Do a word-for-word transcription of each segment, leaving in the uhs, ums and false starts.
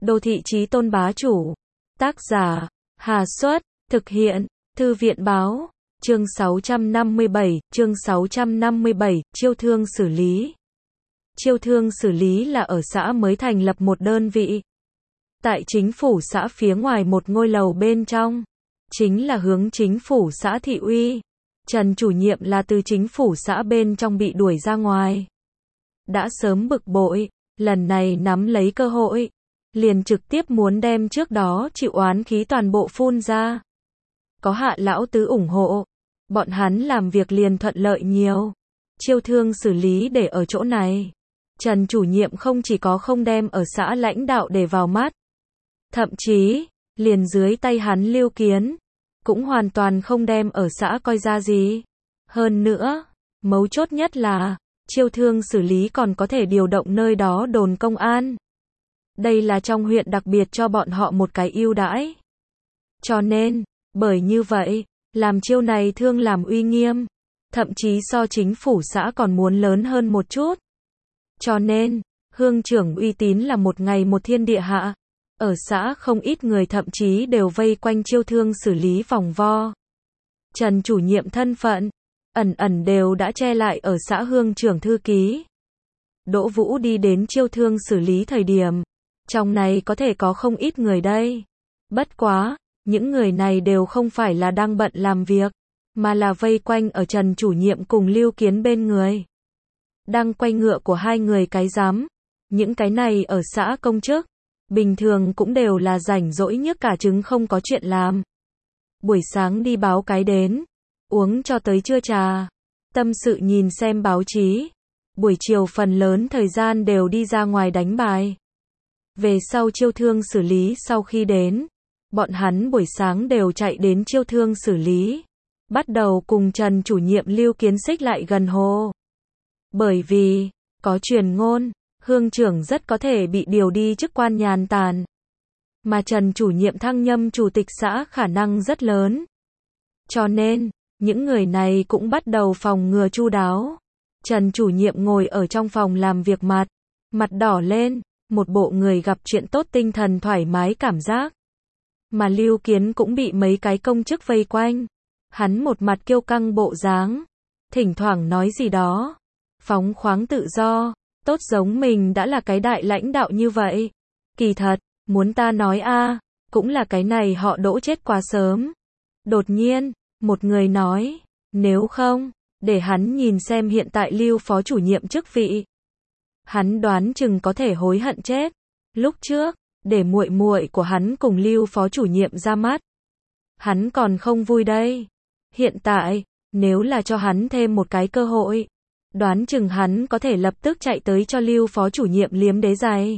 Đô thị chí tôn bá chủ. Tác giả, Hà Xuất, thực hiện, Thư viện báo, chương sáu trăm năm mươi bảy, chương sáu trăm năm mươi bảy, chiêu thương xử lý. Chiêu thương xử lý là ở xã mới thành lập một đơn vị. Tại chính phủ xã phía ngoài một ngôi lầu bên trong. Chính là hướng chính phủ xã thị uy. Trần chủ nhiệm là từ chính phủ xã bên trong bị đuổi ra ngoài. Đã sớm bực bội, lần này nắm lấy cơ hội. Liền trực tiếp muốn đem trước đó chịu oán khí toàn bộ phun ra. Có Hạ lão tứ ủng hộ. Bọn hắn làm việc liền thuận lợi nhiều. Chiêu thương xử lý để ở chỗ này. Trần chủ nhiệm không chỉ có không đem ở xã lãnh đạo để vào mắt. Thậm chí, liền dưới tay hắn Lưu Kiến. Cũng hoàn toàn không đem ở xã coi ra gì. Hơn nữa, mấu chốt nhất là, chiêu thương xử lý còn có thể điều động nơi đó đồn công an. Đây là trong huyện đặc biệt cho bọn họ một cái ưu đãi. Cho nên, bởi như vậy, làm chiêu này thương làm uy nghiêm. Thậm chí so chính phủ xã còn muốn lớn hơn một chút. Cho nên, hương trưởng uy tín là một ngày một thiên địa hạ. Ở xã không ít người thậm chí đều vây quanh chiêu thương xử lý vòng vo. Trần chủ nhiệm thân phận, ẩn ẩn đều đã che lại ở xã hương trưởng thư ký. Đỗ Vũ đi đến chiêu thương xử lý thời điểm. Trong này có thể có không ít người đây. Bất quá, những người này đều không phải là đang bận làm việc, mà là vây quanh ở Trần chủ nhiệm cùng Lưu Kiến bên người. Đang quay ngựa của hai người cái giám. Những cái này ở xã công chức. Bình thường cũng đều là rảnh rỗi nhức cả trứng không có chuyện làm. Buổi sáng đi báo cái đến. Uống cho tới trưa trà. Tâm sự nhìn xem báo chí. Buổi chiều phần lớn thời gian đều đi ra ngoài đánh bài. Về sau chiêu thương xử lý sau khi đến. Bọn hắn buổi sáng đều chạy đến chiêu thương xử lý. Bắt đầu cùng Trần chủ nhiệm Lưu Kiến xích lại gần hồ. Bởi vì, có truyền ngôn. Hương trưởng rất có thể bị điều đi chức quan nhàn tản. Mà Trần chủ nhiệm thăng nhâm chủ tịch xã khả năng rất lớn. Cho nên, những người này cũng bắt đầu phòng ngừa chu đáo. Trần chủ nhiệm ngồi ở trong phòng làm việc mặt. Mặt đỏ lên, một bộ người gặp chuyện tốt tinh thần thoải mái cảm giác. Mà Lưu Kiến cũng bị mấy cái công chức vây quanh. Hắn một mặt kiêu căng bộ dáng. Thỉnh thoảng nói gì đó. Phóng khoáng tự do. Tốt giống mình đã là cái đại lãnh đạo như vậy. Kỳ thật, muốn ta nói a, cũng là cái này họ Đỗ chết quá sớm. Đột nhiên, một người nói, nếu không, để hắn nhìn xem hiện tại Lưu phó chủ nhiệm chức vị. Hắn đoán chừng có thể hối hận chết. Lúc trước, để muội muội của hắn cùng Lưu phó chủ nhiệm ra mắt. Hắn còn không vui đây. Hiện tại, nếu là cho hắn thêm một cái cơ hội. Đoán chừng hắn có thể lập tức chạy tới cho Lưu phó chủ nhiệm liếm đế giày.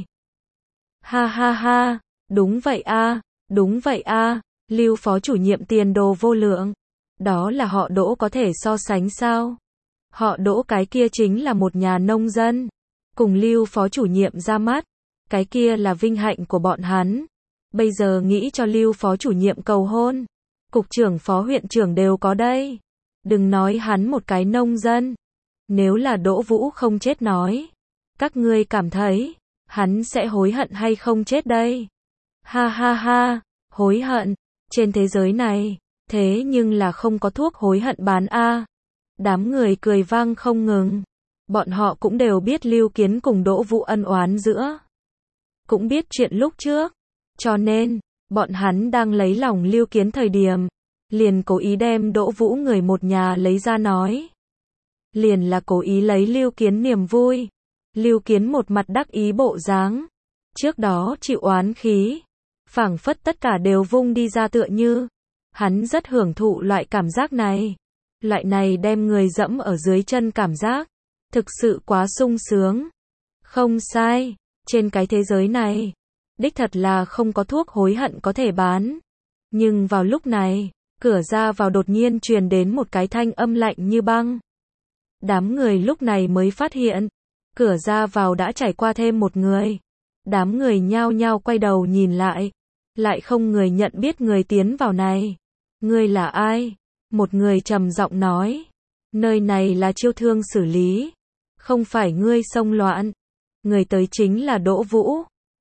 Ha ha ha, đúng vậy a, đúng vậy a, Lưu phó chủ nhiệm tiền đồ vô lượng. Đó là họ Đỗ có thể so sánh sao? Họ Đỗ cái kia chính là một nhà nông dân. Cùng Lưu phó chủ nhiệm ra mắt. Cái kia là vinh hạnh của bọn hắn. Bây giờ nghĩ cho Lưu phó chủ nhiệm cầu hôn. Cục trưởng phó huyện trưởng đều có đây. Đừng nói hắn một cái nông dân. Nếu là Đỗ Vũ không chết nói. Các ngươi cảm thấy, hắn sẽ hối hận hay không chết đây? Ha ha ha, hối hận. Trên thế giới này, thế nhưng là không có thuốc hối hận bán a. Đám người cười vang không ngừng. Bọn họ cũng đều biết Lưu Kiến cùng Đỗ Vũ ân oán giữa. Cũng biết chuyện lúc trước. Cho nên, bọn hắn đang lấy lòng Lưu Kiến thời điểm. Liền cố ý đem Đỗ Vũ người một nhà lấy ra nói. Liền là cố ý lấy Lưu Kiến niềm vui. Lưu Kiến một mặt đắc ý bộ dáng. Trước đó chịu oán khí. Phảng phất tất cả đều vung đi ra tựa như. Hắn rất hưởng thụ loại cảm giác này. Loại này đem người dẫm ở dưới chân cảm giác. Thực sự quá sung sướng. Không sai. Trên cái thế giới này. Đích thật là không có thuốc hối hận có thể bán. Nhưng vào lúc này. Cửa ra vào đột nhiên truyền đến một cái thanh âm lạnh như băng. Đám người lúc này mới phát hiện, cửa ra vào đã trải qua thêm một người. Đám người nhao nhao quay đầu nhìn lại, lại không người nhận biết người tiến vào này. Ngươi là ai? Một người trầm giọng nói, nơi này là chiêu thương xử lý, không phải ngươi xông loạn. Người tới chính là Đỗ Vũ.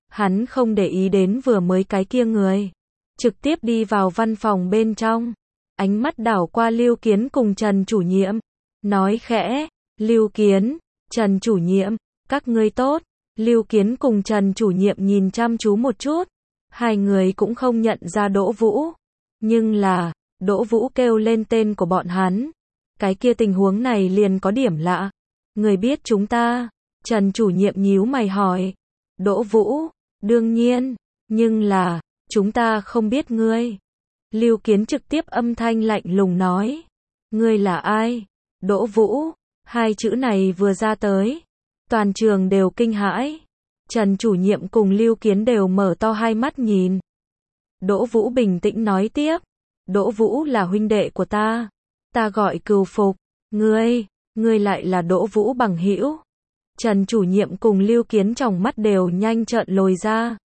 Hắn không để ý đến vừa mới cái kia người. Trực tiếp đi vào văn phòng bên trong. Ánh mắt đảo qua Lưu Kiến cùng Trần chủ nhiệm. Nói khẽ, Lưu Kiến, Trần chủ nhiệm, các ngươi tốt. Lưu Kiến cùng Trần chủ nhiệm nhìn chăm chú một chút. Hai người cũng không nhận ra Đỗ Vũ. Nhưng là, Đỗ Vũ kêu lên tên của bọn hắn. Cái kia tình huống này liền có điểm lạ. Người biết chúng ta? Trần chủ nhiệm nhíu mày hỏi. Đỗ Vũ, đương nhiên, nhưng là, chúng ta không biết ngươi. Lưu Kiến trực tiếp âm thanh lạnh lùng nói. Ngươi là ai? Đỗ Vũ, hai chữ này vừa ra tới. Toàn trường đều kinh hãi. Trần chủ nhiệm cùng Lưu Kiến đều mở to hai mắt nhìn. Đỗ Vũ bình tĩnh nói tiếp. Đỗ Vũ là huynh đệ của ta. Ta gọi Cừu Phục. Ngươi, ngươi lại là Đỗ Vũ bằng hữu. Trần chủ nhiệm cùng Lưu Kiến trong mắt đều nhanh trợn lồi ra.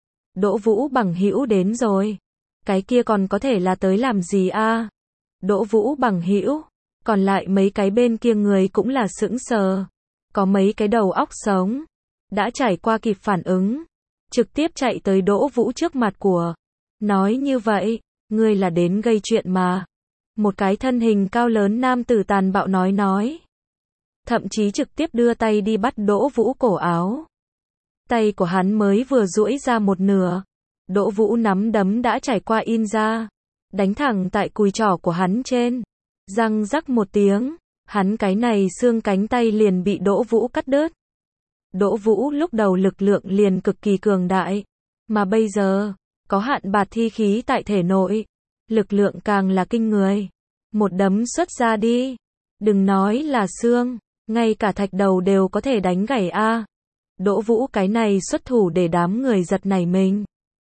Đỗ Vũ bằng hữu đến rồi. Cái kia còn có thể là tới làm gì a? Đỗ Vũ bằng hữu. Còn lại mấy cái bên kia người cũng là sững sờ. Có mấy cái đầu óc sống. Đã trải qua kịp phản ứng. Trực tiếp chạy tới Đỗ Vũ trước mặt của. Nói như vậy, ngươi là đến gây chuyện mà. Một cái thân hình cao lớn nam tử tàn bạo nói nói. Thậm chí trực tiếp đưa tay đi bắt Đỗ Vũ cổ áo. Tay của hắn mới vừa duỗi ra một nửa. Đỗ Vũ nắm đấm đã trải qua in ra. Đánh thẳng tại cùi trỏ của hắn trên. Răng rắc một tiếng. Hắn cái này xương cánh tay liền bị Đỗ Vũ cắt đứt. Đỗ Vũ lúc đầu lực lượng liền cực kỳ cường đại. Mà bây giờ, có hạn bạt thi khí tại thể nội. Lực lượng càng là kinh người. Một đấm xuất ra đi. Đừng nói là xương. Ngay cả thạch đầu đều có thể đánh gãy a. Đỗ Vũ cái này xuất thủ để đám người giật nảy mình.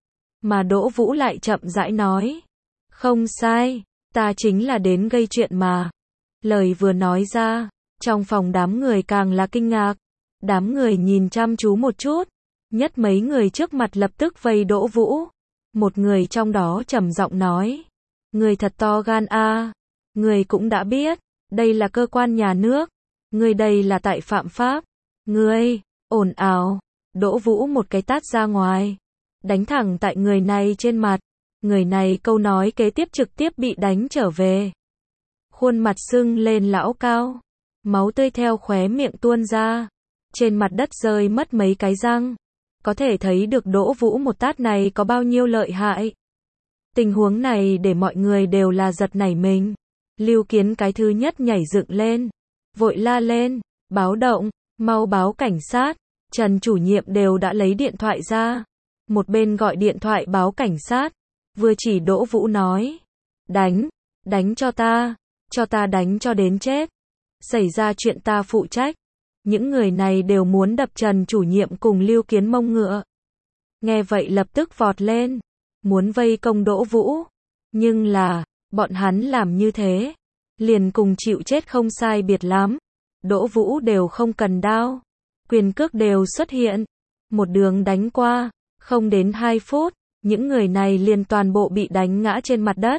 Mà Đỗ Vũ lại chậm rãi nói. Không sai, ta chính là đến gây chuyện mà. Lời vừa nói ra, trong phòng đám người càng là kinh ngạc. Đám người nhìn chăm chú một chút. Nhất mấy người trước mặt lập tức vây Đỗ Vũ. Một người trong đó trầm giọng nói. Người thật to gan a. Người cũng đã biết, đây là cơ quan nhà nước. Người đây là tại phạm pháp. Người, ồn ào. Đỗ Vũ một cái tát ra ngoài. Đánh thẳng tại người này trên mặt. Người này câu nói kế tiếp trực tiếp bị đánh trở về. Khuôn mặt sưng lên lão cao. Máu tươi theo khóe miệng tuôn ra. Trên mặt đất rơi mất mấy cái răng. Có thể thấy được Đỗ Vũ một tát này có bao nhiêu lợi hại. Tình huống này để mọi người đều là giật nảy mình. Lưu Kiến cái thứ nhất nhảy dựng lên. Vội la lên. Báo động. Mau báo cảnh sát. Trần chủ nhiệm đều đã lấy điện thoại ra. Một bên gọi điện thoại báo cảnh sát. Vừa chỉ Đỗ Vũ nói. Đánh. Đánh cho ta. Cho ta đánh cho đến chết. Xảy ra chuyện ta phụ trách. Những người này đều muốn đập Trần chủ nhiệm cùng Lưu Kiến mông ngựa. Nghe vậy lập tức vọt lên. Muốn vây công Đỗ Vũ. Nhưng là, bọn hắn làm như thế. Liền cùng chịu chết không sai biệt lắm. Đỗ Vũ đều không cần đao. Quyền cước đều xuất hiện. Một đường đánh qua. Không đến hai phút. Những người này liền toàn bộ bị đánh ngã trên mặt đất.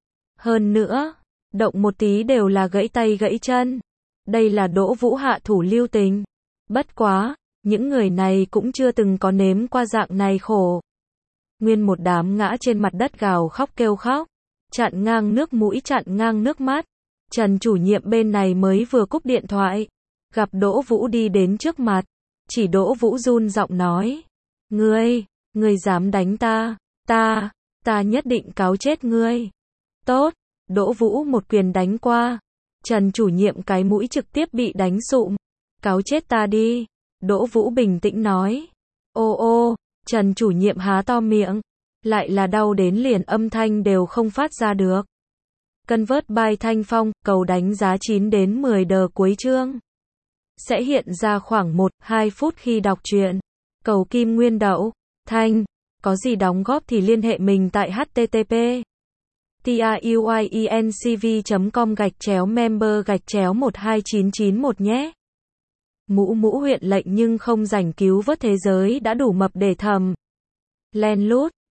Hơn nữa, động một tí đều là gãy tay gãy chân. Đây là Đỗ Vũ hạ thủ lưu tình. Bất quá, những người này cũng chưa từng có nếm qua dạng này khổ. Nguyên một đám ngã trên mặt đất gào khóc kêu khóc. Chặn ngang nước mũi chặn ngang nước mắt. Trần chủ nhiệm bên này mới vừa cúp điện thoại. Gặp Đỗ Vũ đi đến trước mặt. Chỉ Đỗ Vũ run giọng nói. Ngươi, ngươi dám đánh ta, ta, ta nhất định cáo chết ngươi. Tốt, Đỗ Vũ một quyền đánh qua. Trần chủ nhiệm cái mũi trực tiếp bị đánh sụm. Cáo chết ta đi. Đỗ Vũ bình tĩnh nói. Ô ô, Trần chủ nhiệm há to miệng. Lại là đau đến liền âm thanh đều không phát ra được. Convert by Thanh Phong, cầu đánh giá chín đến mười đờ cuối chương. Sẽ hiện ra khoảng một đến hai phút khi đọc truyện. Cầu kim nguyên đậu. Thanh, có gì đóng góp thì liên hệ mình tại http truyencv chấm com gạch chéo member gạch chéo một hai chín chín một nhé. Mũ mũ huyện lệnh nhưng không rảnh cứu vớt thế giới đã đủ mập để thầm. Len lút.